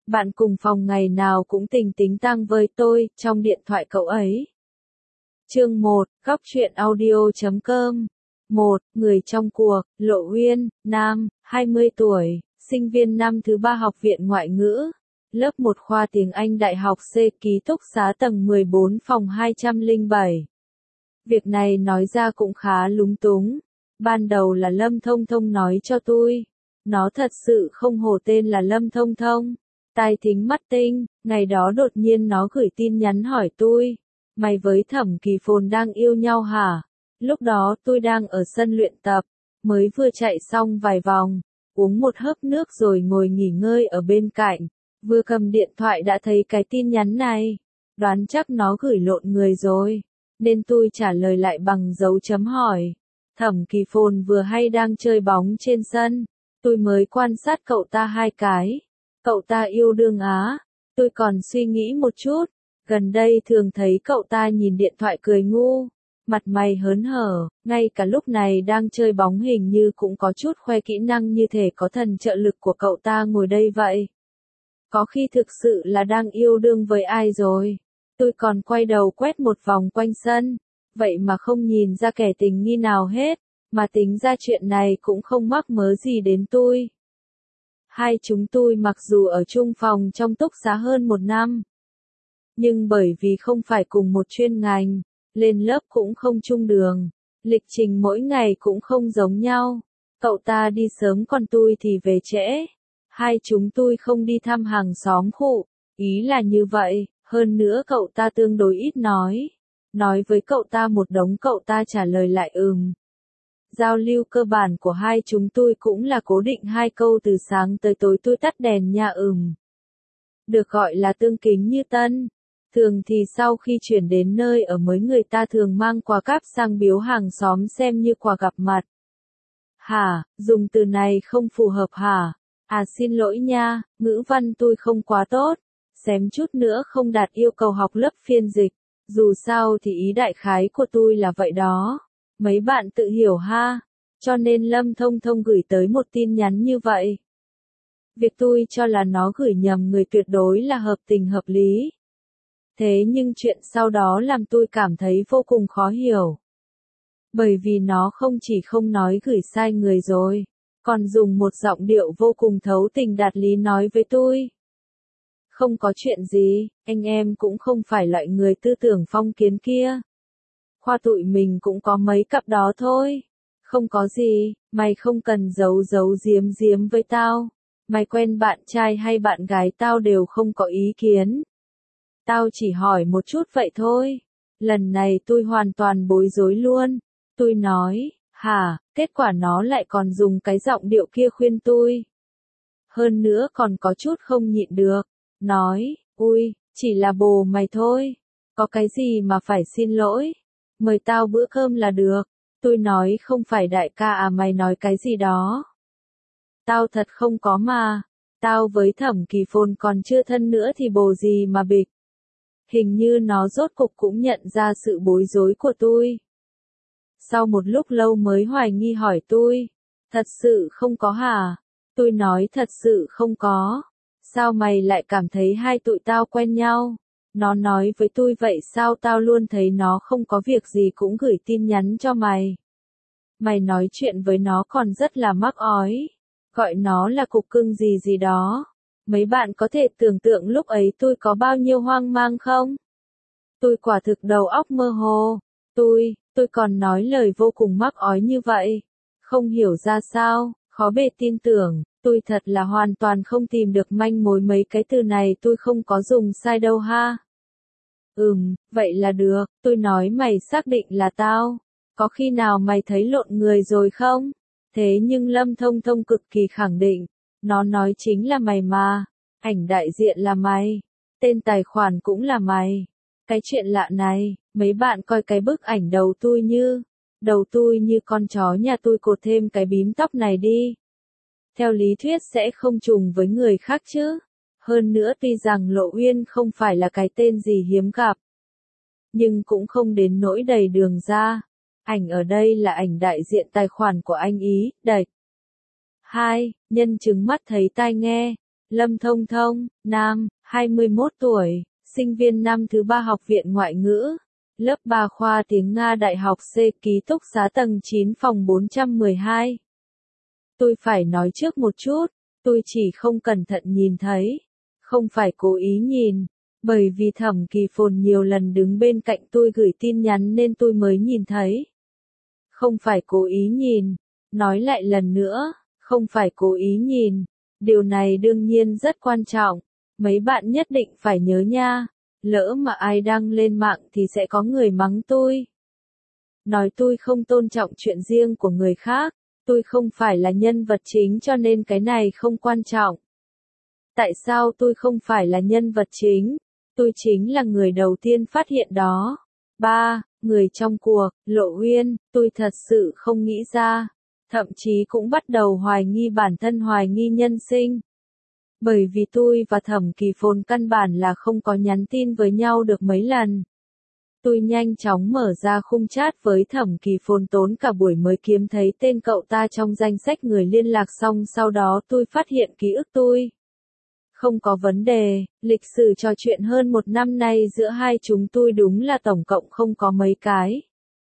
Bạn cùng phòng ngày nào cũng tình tính tang với tôi, trong điện thoại cậu ấy. Chương 1, Góc truyện audio.com. 1. Người trong cuộc, Lộ Uyên, nam, 20 tuổi, sinh viên năm thứ 3 học viện ngoại ngữ. Lớp 1 khoa tiếng Anh Đại học C, ký túc xá tầng 14 phòng 207. Việc này nói ra cũng khá lúng túng. Ban đầu là Lâm Thông Thông nói cho tôi. Nó thật sự không hổ tên là Lâm Thông Thông. Tai thính mắt tinh, ngày đó đột nhiên nó gửi tin nhắn hỏi tôi. Mày với Thẩm Kỳ Phồn đang yêu nhau hả? Lúc đó tôi đang ở sân luyện tập, mới vừa chạy xong vài vòng, uống một hớp nước rồi ngồi nghỉ ngơi ở bên cạnh. Vừa cầm điện thoại đã thấy cái tin nhắn này. Đoán chắc nó gửi lộn người rồi, nên tôi trả lời lại bằng dấu chấm hỏi. Thẩm Kỳ Phồn vừa hay đang chơi bóng trên sân. Tôi mới quan sát cậu ta 2 cái. Cậu ta yêu đương á. Tôi còn suy nghĩ một chút. Gần đây thường thấy cậu ta nhìn điện thoại cười ngu. Mặt mày hớn hở, ngay cả lúc này đang chơi bóng hình như cũng có chút khoe kỹ năng như thể có thần trợ lực của cậu ta ngồi đây vậy. Có khi thực sự là đang yêu đương với ai rồi. Tôi còn quay đầu quét một vòng quanh sân. Vậy mà không nhìn ra kẻ tình nghi nào hết. Mà tính ra chuyện này cũng không mắc mớ gì đến tôi. Hai chúng tôi mặc dù ở chung phòng trong túc xá hơn 1 năm. Nhưng bởi vì không phải cùng một chuyên ngành, lên lớp cũng không chung đường. Lịch trình mỗi ngày cũng không giống nhau. Cậu ta đi sớm còn tôi thì về trễ. Hai chúng tôi không đi thăm hàng xóm khụ. Ý là như vậy, hơn nữa cậu ta tương đối ít nói. Nói với cậu ta một đống cậu ta trả lời lại Giao lưu cơ bản của hai chúng tôi cũng là cố định 2 câu từ sáng tới tối tôi tắt đèn nha Được gọi là tương kính như tân. Thường thì sau khi chuyển đến nơi ở mới người ta thường mang quà cáp sang biếu hàng xóm xem như quà gặp mặt. Hả, dùng từ này không phù hợp hả? À xin lỗi nha, ngữ văn tôi không quá tốt. Xém chút nữa không đạt yêu cầu học lớp phiên dịch. Dù sao thì ý đại khái của tôi là vậy đó. Mấy bạn tự hiểu ha. Cho nên Lâm Thông Thông gửi tới một tin nhắn như vậy. Việc tôi cho là nó gửi nhầm người tuyệt đối là hợp tình hợp lý. Thế nhưng chuyện sau đó làm tôi cảm thấy vô cùng khó hiểu. Bởi vì nó không chỉ không nói gửi sai người rồi, còn dùng một giọng điệu vô cùng thấu tình đạt lý nói với tôi. Không có chuyện gì, anh em cũng không phải loại người tư tưởng phong kiến kia. Khoa tụi mình cũng có mấy cặp đó thôi. Không có gì, mày không cần giấu giấu giếm giếm với tao. Mày quen bạn trai hay bạn gái tao đều không có ý kiến. Tao chỉ hỏi một chút vậy thôi. Lần này tôi hoàn toàn bối rối luôn. Tôi nói, hả, kết quả nó lại còn dùng cái giọng điệu kia khuyên tôi. Hơn nữa còn có chút không nhịn được. Nói, ui, chỉ là bồ mày thôi. Có cái gì mà phải xin lỗi. Mời tao bữa cơm là được. Tôi nói không phải đại ca à, mày nói cái gì đó. Tao thật không có mà. Tao với Thẩm Kỳ Phồn còn chưa thân nữa thì bồ gì mà bịch. Hình như nó rốt cục cũng nhận ra sự bối rối của tôi. Sau một lúc lâu mới hoài nghi hỏi tôi. Thật sự không có hả? Tôi nói thật sự không có. Sao mày lại cảm thấy hai tụi tao quen nhau? Nó nói với tôi vậy sao tao luôn thấy nó không có việc gì cũng gửi tin nhắn cho mày. Mày nói chuyện với nó còn rất là mắc ói. Gọi nó là cục cưng gì gì đó. Mấy bạn có thể tưởng tượng lúc ấy tôi có bao nhiêu hoang mang không? Tôi quả thực đầu óc mơ hồ. Tôi còn nói lời vô cùng mắc ói như vậy. Không hiểu ra sao, khó bề tin tưởng. Tôi thật là hoàn toàn không tìm được manh mối mấy cái từ này tôi không có dùng sai đâu ha. Vậy là được, tôi nói mày xác định là tao. Có khi nào mày thấy lộn người rồi không? Thế nhưng Lâm Thông Thông cực kỳ khẳng định. Nó nói chính là mày mà. Ảnh đại diện là mày. Tên tài khoản cũng là mày. Cái chuyện lạ này, mấy bạn coi cái bức ảnh đầu tôi như con chó nhà tôi cột thêm cái bím tóc này đi. Theo lý thuyết sẽ không trùng với người khác chứ. Hơn nữa tuy rằng Lộ Uyên không phải là cái tên gì hiếm gặp. Nhưng cũng không đến nỗi đầy đường ra. Ảnh ở đây là ảnh đại diện tài khoản của anh ý, đạch. 2. Nhân chứng mắt thấy tai nghe. Lâm Thông Thông, nam, 21 tuổi, sinh viên năm thứ 3 Học viện Ngoại ngữ, lớp 3 khoa tiếng Nga Đại học C, ký túc xá tầng 9 phòng 412. Tôi phải nói trước một chút, tôi chỉ không cẩn thận nhìn thấy, không phải cố ý nhìn, bởi vì Thẩm Kỳ Phồn nhiều lần đứng bên cạnh tôi gửi tin nhắn nên tôi mới nhìn thấy. Không phải cố ý nhìn, nói lại lần nữa, không phải cố ý nhìn, điều này đương nhiên rất quan trọng, mấy bạn nhất định phải nhớ nha, lỡ mà ai đăng lên mạng thì sẽ có người mắng tôi. Nói tôi không tôn trọng chuyện riêng của người khác, tôi không phải là nhân vật chính cho nên cái này không quan trọng. Tại sao tôi không phải là nhân vật chính? Tôi chính là người đầu tiên phát hiện đó. 3. Người trong cuộc, Lộ Uyên, tôi thật sự không nghĩ ra. Thậm chí cũng bắt đầu hoài nghi bản thân, hoài nghi nhân sinh. Bởi vì tôi và Thẩm Kỳ Phồn căn bản là không có nhắn tin với nhau được mấy lần. Tôi nhanh chóng mở ra khung chat với Thẩm Kỳ Phồn, tốn cả buổi mới kiếm thấy tên cậu ta trong danh sách người liên lạc, xong sau đó tôi phát hiện ký ức tôi không có vấn đề, lịch sử trò chuyện hơn 1 năm nay giữa hai chúng tôi đúng là tổng cộng không có mấy cái.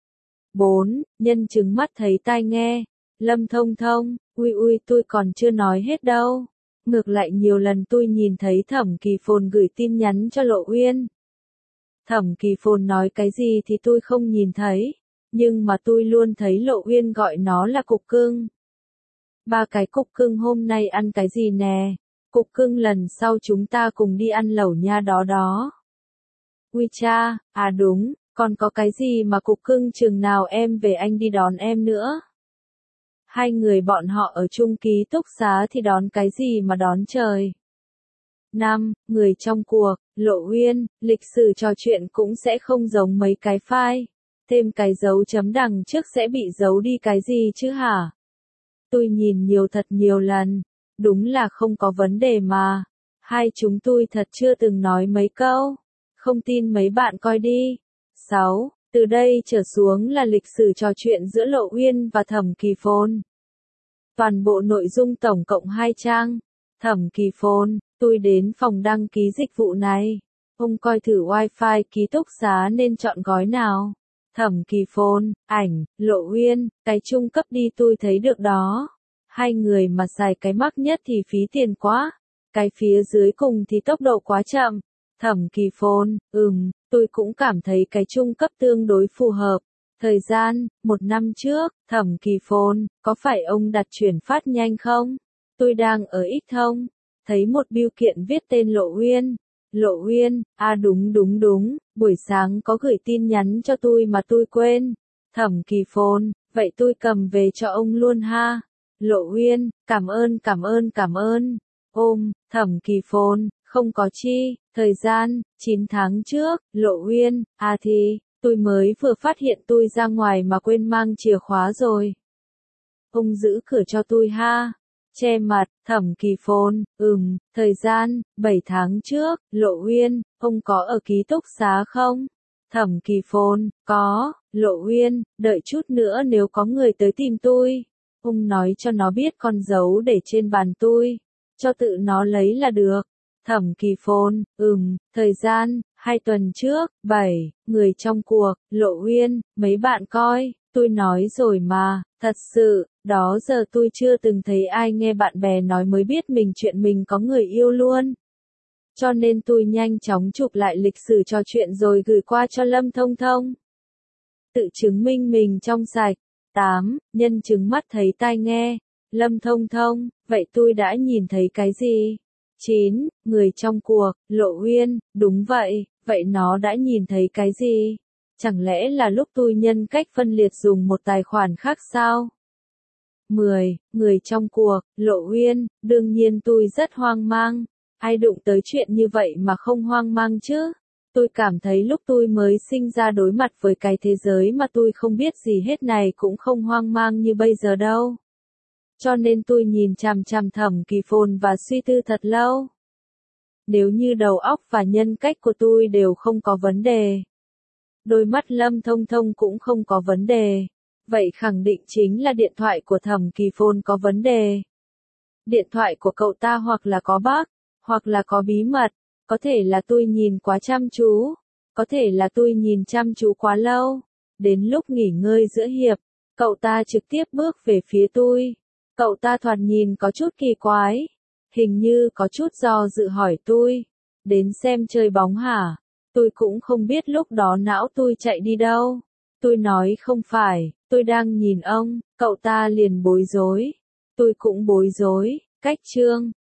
4. Nhân chứng mắt thấy tai nghe, Lâm Thông Thông, ui tôi còn chưa nói hết đâu. Ngược lại nhiều lần tôi nhìn thấy Thẩm Kỳ Phồn gửi tin nhắn cho Lộ Uyên. Thẩm Kỳ Phồn nói cái gì thì tôi không nhìn thấy, nhưng mà tôi luôn thấy Lộ Uyên gọi nó là cục cưng. 3 cái cục cưng hôm nay ăn cái gì nè? Cục cưng lần sau chúng ta cùng đi ăn lẩu nha đó đó. Ui cha, à đúng, còn có cái gì mà cục cưng chừng nào em về anh đi đón em nữa. Hai người bọn họ ở chung ký túc xá thì đón cái gì mà đón trời. 5. Người trong cuộc, Lộ Uyên, lịch sử trò chuyện cũng sẽ không giống mấy cái file. Thêm cái dấu chấm đằng trước sẽ bị giấu đi cái gì chứ hả? Tôi nhìn nhiều thật nhiều lần. Đúng là không có vấn đề mà. Hai chúng tôi thật chưa từng nói mấy câu. Không tin mấy bạn coi đi. 6. Từ đây trở xuống là lịch sử trò chuyện giữa Lộ Uyên và Thẩm Kỳ Phồn. Toàn bộ nội dung tổng cộng 2 trang. Thẩm Kỳ Phồn, tôi đến phòng đăng ký dịch vụ này. Ông coi thử wifi ký túc xá nên chọn gói nào. Thẩm Kỳ Phồn, ảnh, Lộ Uyên, cái trung cấp đi tôi thấy được đó. Hai người mà xài cái mắc nhất thì phí tiền quá. Cái phía dưới cùng thì tốc độ quá chậm. Thẩm Kỳ Phồn, tôi cũng cảm thấy cái trung cấp tương đối phù hợp. Thời gian, 1 năm trước, Thẩm Kỳ Phồn, có phải ông đặt chuyển phát nhanh không? Tôi đang ở X Thông, thấy một bưu kiện viết tên Lộ Uyên. Lộ Uyên, à đúng, buổi sáng có gửi tin nhắn cho tôi mà tôi quên. Thẩm Kỳ Phồn, vậy tôi cầm về cho ông luôn ha. Lộ Uyên, cảm ơn. Thẩm Kỳ Phồn, không có chi, thời gian, 9 tháng trước, Lộ Uyên, à thì, tôi mới vừa phát hiện tôi ra ngoài mà quên mang chìa khóa rồi. Ông giữ cửa cho tôi ha. Che mặt, Thẩm Kỳ Phồn, thời gian, 7 tháng trước, Lộ Uyên, ông có ở ký túc xá không? Thẩm Kỳ Phồn, có, Lộ Uyên, đợi chút nữa nếu có người tới tìm tôi. Ông nói cho nó biết con dấu để trên bàn tôi, cho tự nó lấy là được. Thẩm Kỳ Phồn, thời gian, 2 tuần trước, 7, người trong cuộc, Lộ Uyên, mấy bạn coi, tôi nói rồi mà, thật sự, đó giờ tôi chưa từng thấy ai nghe bạn bè nói mới biết chuyện mình có người yêu luôn. Cho nên tôi nhanh chóng chụp lại lịch sử trò chuyện rồi gửi qua cho Lâm Thông Thông. Tự chứng minh mình trong sạch. 8. Nhân chứng mắt thấy tai nghe. Lâm Thông Thông, vậy tôi đã nhìn thấy cái gì? 9. Người trong cuộc, Lộ Uyên, đúng vậy, vậy nó đã nhìn thấy cái gì? Chẳng lẽ là lúc tôi nhân cách phân liệt dùng một tài khoản khác sao? 10. Người trong cuộc, Lộ Uyên, đương nhiên tôi rất hoang mang. Ai đụng tới chuyện như vậy mà không hoang mang chứ? Tôi cảm thấy lúc tôi mới sinh ra đối mặt với cái thế giới mà tôi không biết gì hết này cũng không hoang mang như bây giờ đâu. Cho nên tôi nhìn chằm chằm Thẩm Kỳ Phồn và suy tư thật lâu. Nếu như đầu óc và nhân cách của tôi đều không có vấn đề, đôi mắt Lâm Thông Thông cũng không có vấn đề, vậy khẳng định chính là điện thoại của Thẩm Kỳ Phồn có vấn đề. Điện thoại của cậu ta hoặc là có bug, hoặc là có bí mật, có thể là tôi nhìn quá chăm chú, có thể là tôi nhìn chăm chú quá lâu. Đến lúc nghỉ ngơi giữa hiệp, cậu ta trực tiếp bước về phía tôi. Cậu ta thoạt nhìn có chút kỳ quái, hình như có chút do dự hỏi tôi, đến xem chơi bóng hả? Tôi cũng không biết lúc đó não tôi chạy đi đâu. Tôi nói không phải, tôi đang nhìn ông, cậu ta liền bối rối. Tôi cũng bối rối, cách chương.